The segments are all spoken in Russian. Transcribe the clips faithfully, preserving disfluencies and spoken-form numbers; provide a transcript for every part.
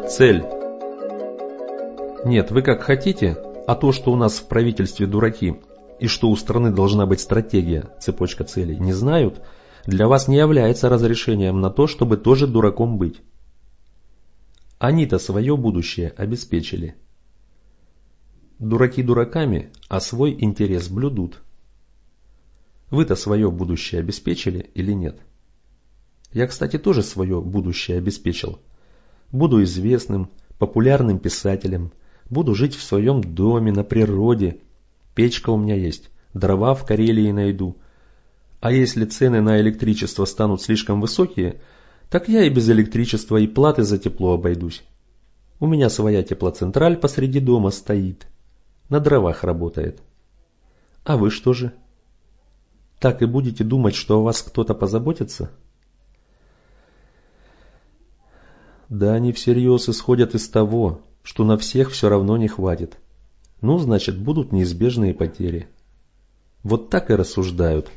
Цель. Нет, вы как хотите, а то, что у нас в правительстве дураки, и что у страны должна быть стратегия, цепочка целей, не знают, для вас не является разрешением на то, чтобы тоже дураком быть. Они-то свое будущее обеспечили. Дураки дураками, а свой интерес блюдут. Вы-то свое будущее обеспечили или нет? Я, кстати, тоже свое будущее обеспечил. Буду известным, популярным писателем, буду жить в своем доме, на природе. Печка у меня есть, дрова в Карелии найду. А если цены на электричество станут слишком высокие, так я и без электричества и платы за тепло обойдусь. У меня своя теплоцентраль посреди дома стоит, на дровах работает. А вы что же? Так и будете думать, что о вас кто-то позаботится? Да они всерьез исходят из того, что на всех все равно не хватит. Ну, значит, будут неизбежные потери. Вот так и рассуждают.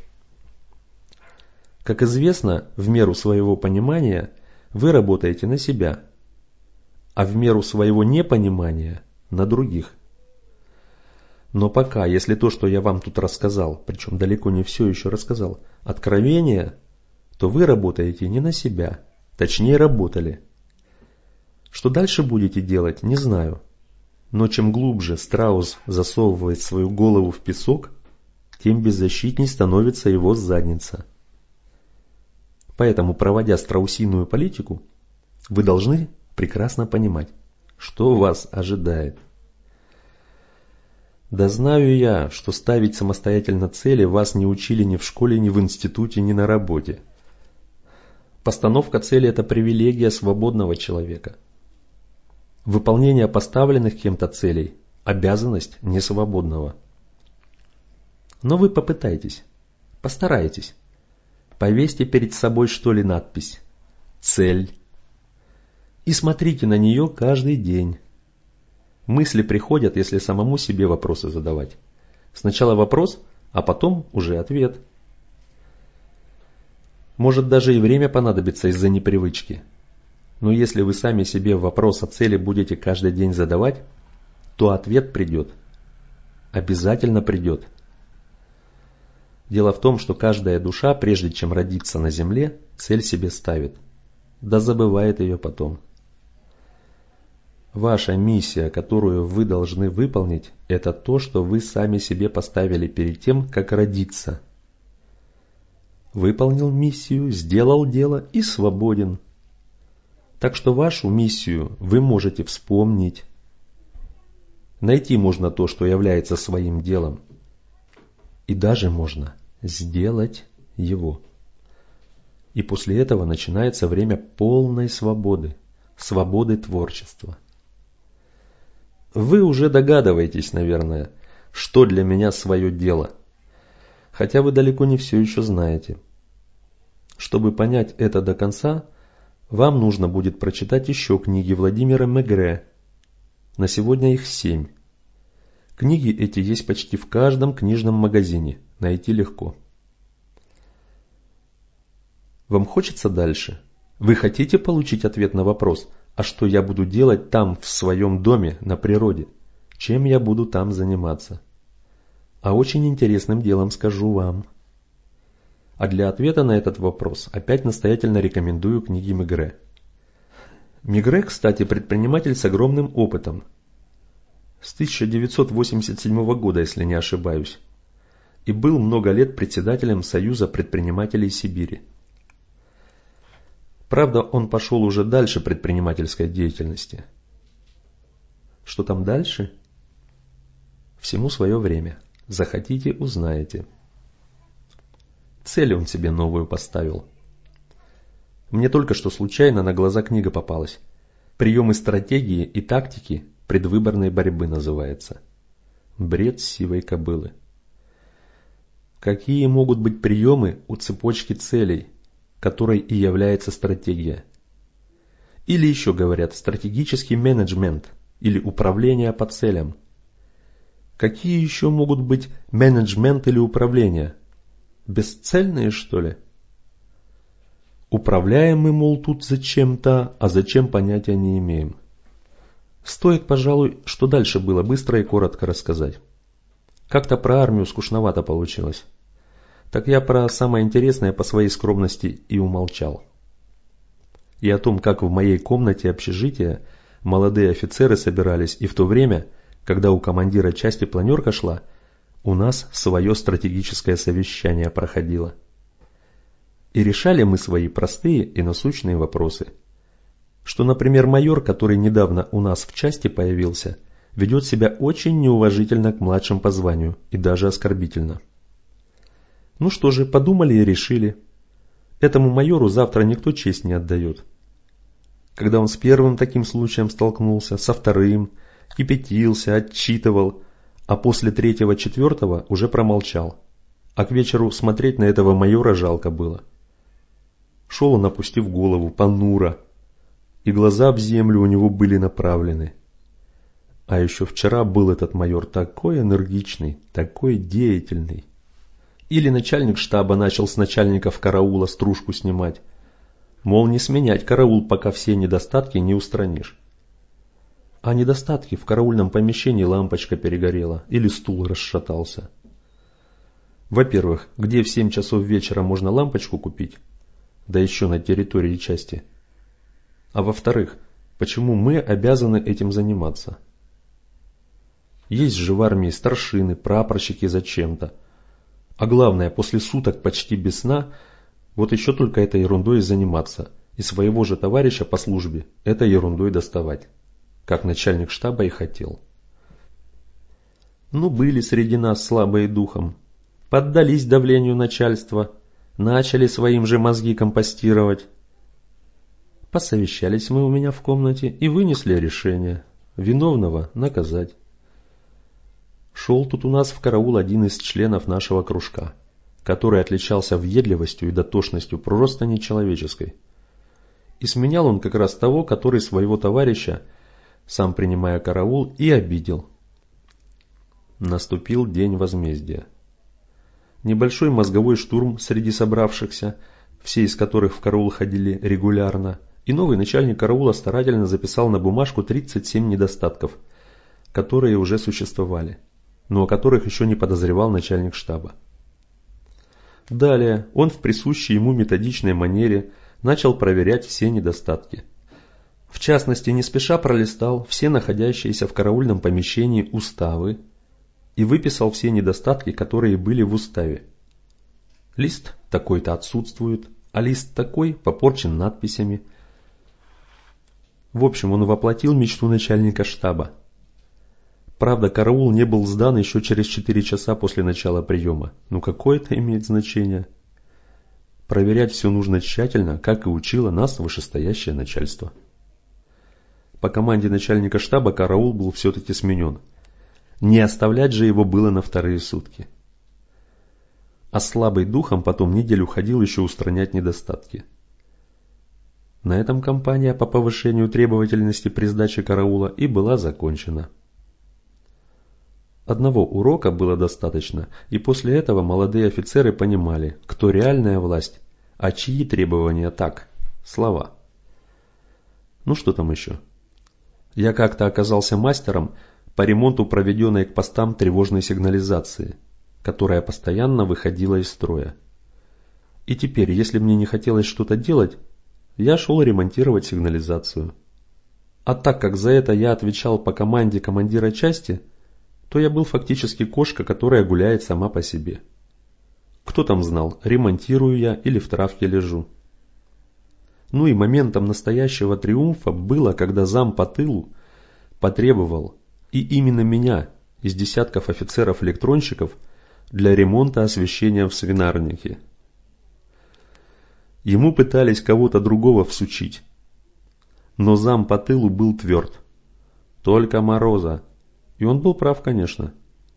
Как известно, в меру своего понимания вы работаете на себя, а в меру своего непонимания на других. Но пока, если то, что я вам тут рассказал, причем далеко не все еще рассказал, откровение, то вы работаете не на себя, точнее работали. Что дальше будете делать, не знаю. Но чем глубже страус засовывает свою голову в песок, тем беззащитней становится его задница. Поэтому, проводя страусиную политику, вы должны прекрасно понимать, что вас ожидает. Да знаю я, что ставить самостоятельно цели вас не учили ни в школе, ни в институте, ни на работе. Постановка цели – это привилегия свободного человека. Выполнение поставленных кем-то целей – обязанность несвободного. Но вы попытайтесь, постарайтесь. Повесьте перед собой, что ли, надпись «Цель». И смотрите на нее каждый день. Мысли приходят, если самому себе вопросы задавать. Сначала вопрос, а потом уже ответ. Может, даже и время понадобится из-за непривычки. Но если вы сами себе вопрос о цели будете каждый день задавать, то ответ придет. Обязательно придет. Дело в том, что каждая душа, прежде чем родиться на земле, цель себе ставит. Да забывает ее потом. Ваша миссия, которую вы должны выполнить, это то, что вы сами себе поставили перед тем, как родиться. Выполнил миссию, сделал дело и свободен. Так что вашу миссию вы можете вспомнить. Найти можно то, что является своим делом. И даже можно сделать его. И после этого начинается время полной свободы, свободы творчества. Вы уже догадываетесь, наверное, что для меня свое дело. Хотя вы далеко не все еще знаете. Чтобы понять это до конца, вам нужно будет прочитать еще книги Владимира Мегре. На сегодня их семь. Книги эти есть почти в каждом книжном магазине. Найти легко. Вам хочется дальше? Вы хотите получить ответ на вопрос, а что я буду делать там, в своем доме, на природе? Чем я буду там заниматься? А очень интересным делом скажу вам. А для ответа на этот вопрос опять настоятельно рекомендую книги Мегре. Мегре, кстати, предприниматель с огромным опытом. С тысяча девятьсот восемьдесят седьмого года, если не ошибаюсь. И был много лет председателем Союза предпринимателей Сибири. Правда, он пошел уже дальше предпринимательской деятельности. Что там дальше? Всему свое время. Захотите – узнаете. Цель он себе новую поставил. Мне только что случайно на глаза книга попалась. «Приемы стратегии и тактики предвыборной борьбы» называется. Бред сивой кобылы. Какие могут быть приемы у цепочки целей, которой и является стратегия? Или еще говорят стратегический менеджмент или управление по целям. Какие еще могут быть менеджмент или управление? Бесцельные, что ли? Управляем мы, мол, тут зачем-то, а зачем понятия не имеем. Стоит, пожалуй, что дальше было быстро и коротко рассказать. Как-то про армию скучновато получилось. Так я про самое интересное по своей скромности и умолчал. И о том, как в моей комнате общежития молодые офицеры собирались, и в то время, когда у командира части планерка шла, у нас свое стратегическое совещание проходило. И решали мы свои простые и насущные вопросы. Что, например, майор, который недавно у нас в части появился, ведет себя очень неуважительно к младшим по званию и даже оскорбительно. Ну что же, подумали и решили. Этому майору завтра никто честь не отдает. Когда он с первым таким случаем столкнулся, со вторым, кипятился, отчитывал, а после третьего-четвертого уже промолчал. А к вечеру смотреть на этого майора жалко было. Шел он, опустив голову, понуро, и глаза об землю у него были направлены. А еще вчера был этот майор такой энергичный, такой деятельный. Или начальник штаба начал с начальников караула стружку снимать. Мол, не сменять караул, пока все недостатки не устранишь. А недостатки: в караульном помещении лампочка перегорела или стул расшатался. Во-первых, где в семь часов вечера можно лампочку купить? Да еще на территории части. А во-вторых, почему мы обязаны этим заниматься? Есть же в армии старшины, прапорщики зачем-то. А главное, после суток почти без сна, вот еще только этой ерундой и заниматься, и своего же товарища по службе этой ерундой доставать, как начальник штаба и хотел. Ну, были среди нас слабые духом, поддались давлению начальства, начали своим же мозги компостировать. Посовещались мы у меня в комнате и вынесли решение: виновного наказать. Шел тут у нас в караул один из членов нашего кружка, который отличался въедливостью и дотошностью просто нечеловеческой. И сменял он как раз того, который своего товарища, сам принимая караул, и обидел. Наступил день возмездия. Небольшой мозговой штурм среди собравшихся, все из которых в караул ходили регулярно, и новый начальник караула старательно записал на бумажку тридцать семь недостатков, которые уже существовали, но о которых еще не подозревал начальник штаба. Далее он в присущей ему методичной манере начал проверять все недостатки. В частности, не спеша пролистал все находящиеся в караульном помещении уставы и выписал все недостатки, которые были в уставе. Лист такой-то отсутствует, а лист такой попорчен надписями. В общем, он воплотил мечту начальника штаба. Правда, караул не был сдан еще через четыре часа после начала приема. Но какое это имеет значение? Проверять все нужно тщательно, как и учило нас вышестоящее начальство. По команде начальника штаба караул был все-таки сменен. Не оставлять же его было на вторые сутки. А слабый духом потом неделю ходил еще устранять недостатки. На этом кампания по повышению требовательности при сдаче караула и была закончена. Одного урока было достаточно, и после этого молодые офицеры понимали, кто реальная власть, а чьи требования так, слова. Ну что там еще? Я как-то оказался мастером по ремонту проведенной к постам тревожной сигнализации, которая постоянно выходила из строя. И теперь, если мне не хотелось что-то делать, я шел ремонтировать сигнализацию. А так как за это я отвечал по команде командира части, то я был фактически кошка, которая гуляет сама по себе. Кто там знал, ремонтирую я или в травке лежу. Ну и моментом настоящего триумфа было, когда зам по тылу потребовал, и именно меня, из десятков офицеров-электронщиков, для ремонта освещения в свинарнике. Ему пытались кого-то другого всучить, но зам по тылу был тверд. Только Мороза. И он был прав, конечно.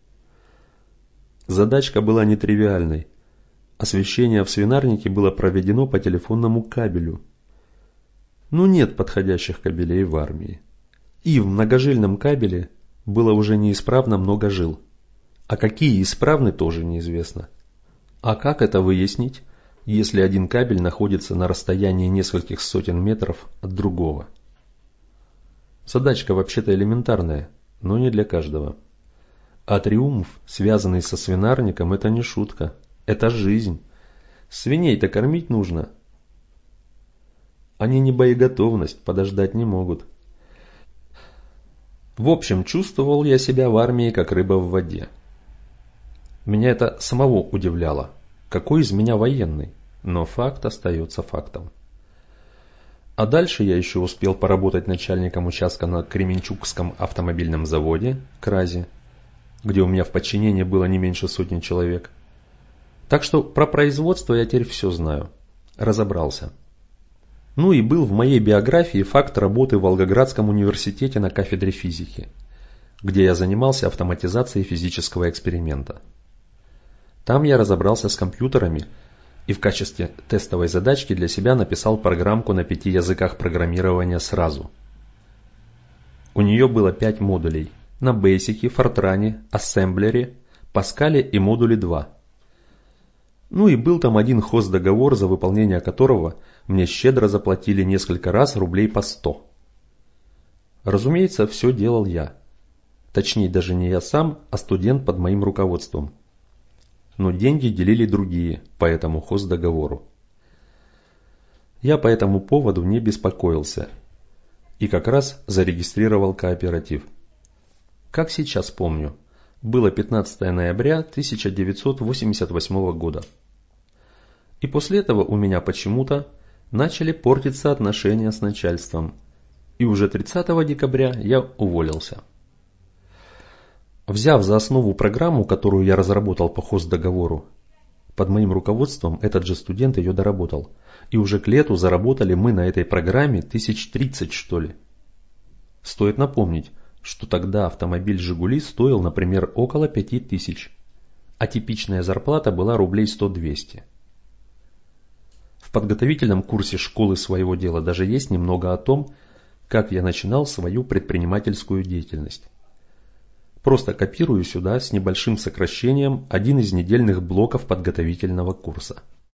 Задачка была нетривиальной. Освещение в свинарнике было проведено по телефонному кабелю. Ну нет подходящих кабелей в армии. И в многожильном кабеле было уже неисправно много жил. А какие исправны, тоже неизвестно. А как это выяснить, если один кабель находится на расстоянии нескольких сотен метров от другого? Задачка вообще-то элементарная, но не для каждого. А триумф, связанный со свинарником, это не шутка. Это жизнь. Свиней-то кормить нужно. Они не боеготовность, подождать не могут. В общем, чувствовал я себя в армии, как рыба в воде. Меня это самого удивляло. Какой из меня военный? Но факт остается фактом. А дальше я еще успел поработать начальником участка на Кременчугском автомобильном заводе, КРАЗе, где у меня в подчинении было не меньше сотни человек. Так что про производство я теперь все знаю. Разобрался. Ну и был в моей биографии факт работы в Волгоградском университете на кафедре физики, где я занимался автоматизацией физического эксперимента. Там я разобрался с компьютерами и в качестве тестовой задачки для себя написал программку на пяти языках программирования сразу. У нее было пять модулей на Basic, Fortran, Assembler, Pascal и модуле два. Ну и был там один хоз-договор, за выполнение которого мне щедро заплатили несколько раз рублей по сто. Разумеется, все делал я. Точнее, даже не я сам, а студент под моим руководством. Но деньги делили другие по этому хоз-договору. Я по этому поводу не беспокоился и как раз зарегистрировал кооператив. Как сейчас помню, было пятнадцатое ноября тысяча девятьсот восемьдесят восьмого года. И после этого у меня почему-то начали портиться отношения с начальством, и уже тридцатого декабря я уволился. Взяв за основу программу, которую я разработал по хоз-договору, под моим руководством этот же студент ее доработал, и уже к лету заработали мы на этой программе тысяч тридцать, что ли. Стоит напомнить, что тогда автомобиль «Жигули» стоил, например, около пяти тысяч, а типичная зарплата была рублей сто-двести. В подготовительном курсе школы своего дела даже есть немного о том, как я начинал свою предпринимательскую деятельность. Просто копирую сюда с небольшим сокращением один из недельных блоков подготовительного курса.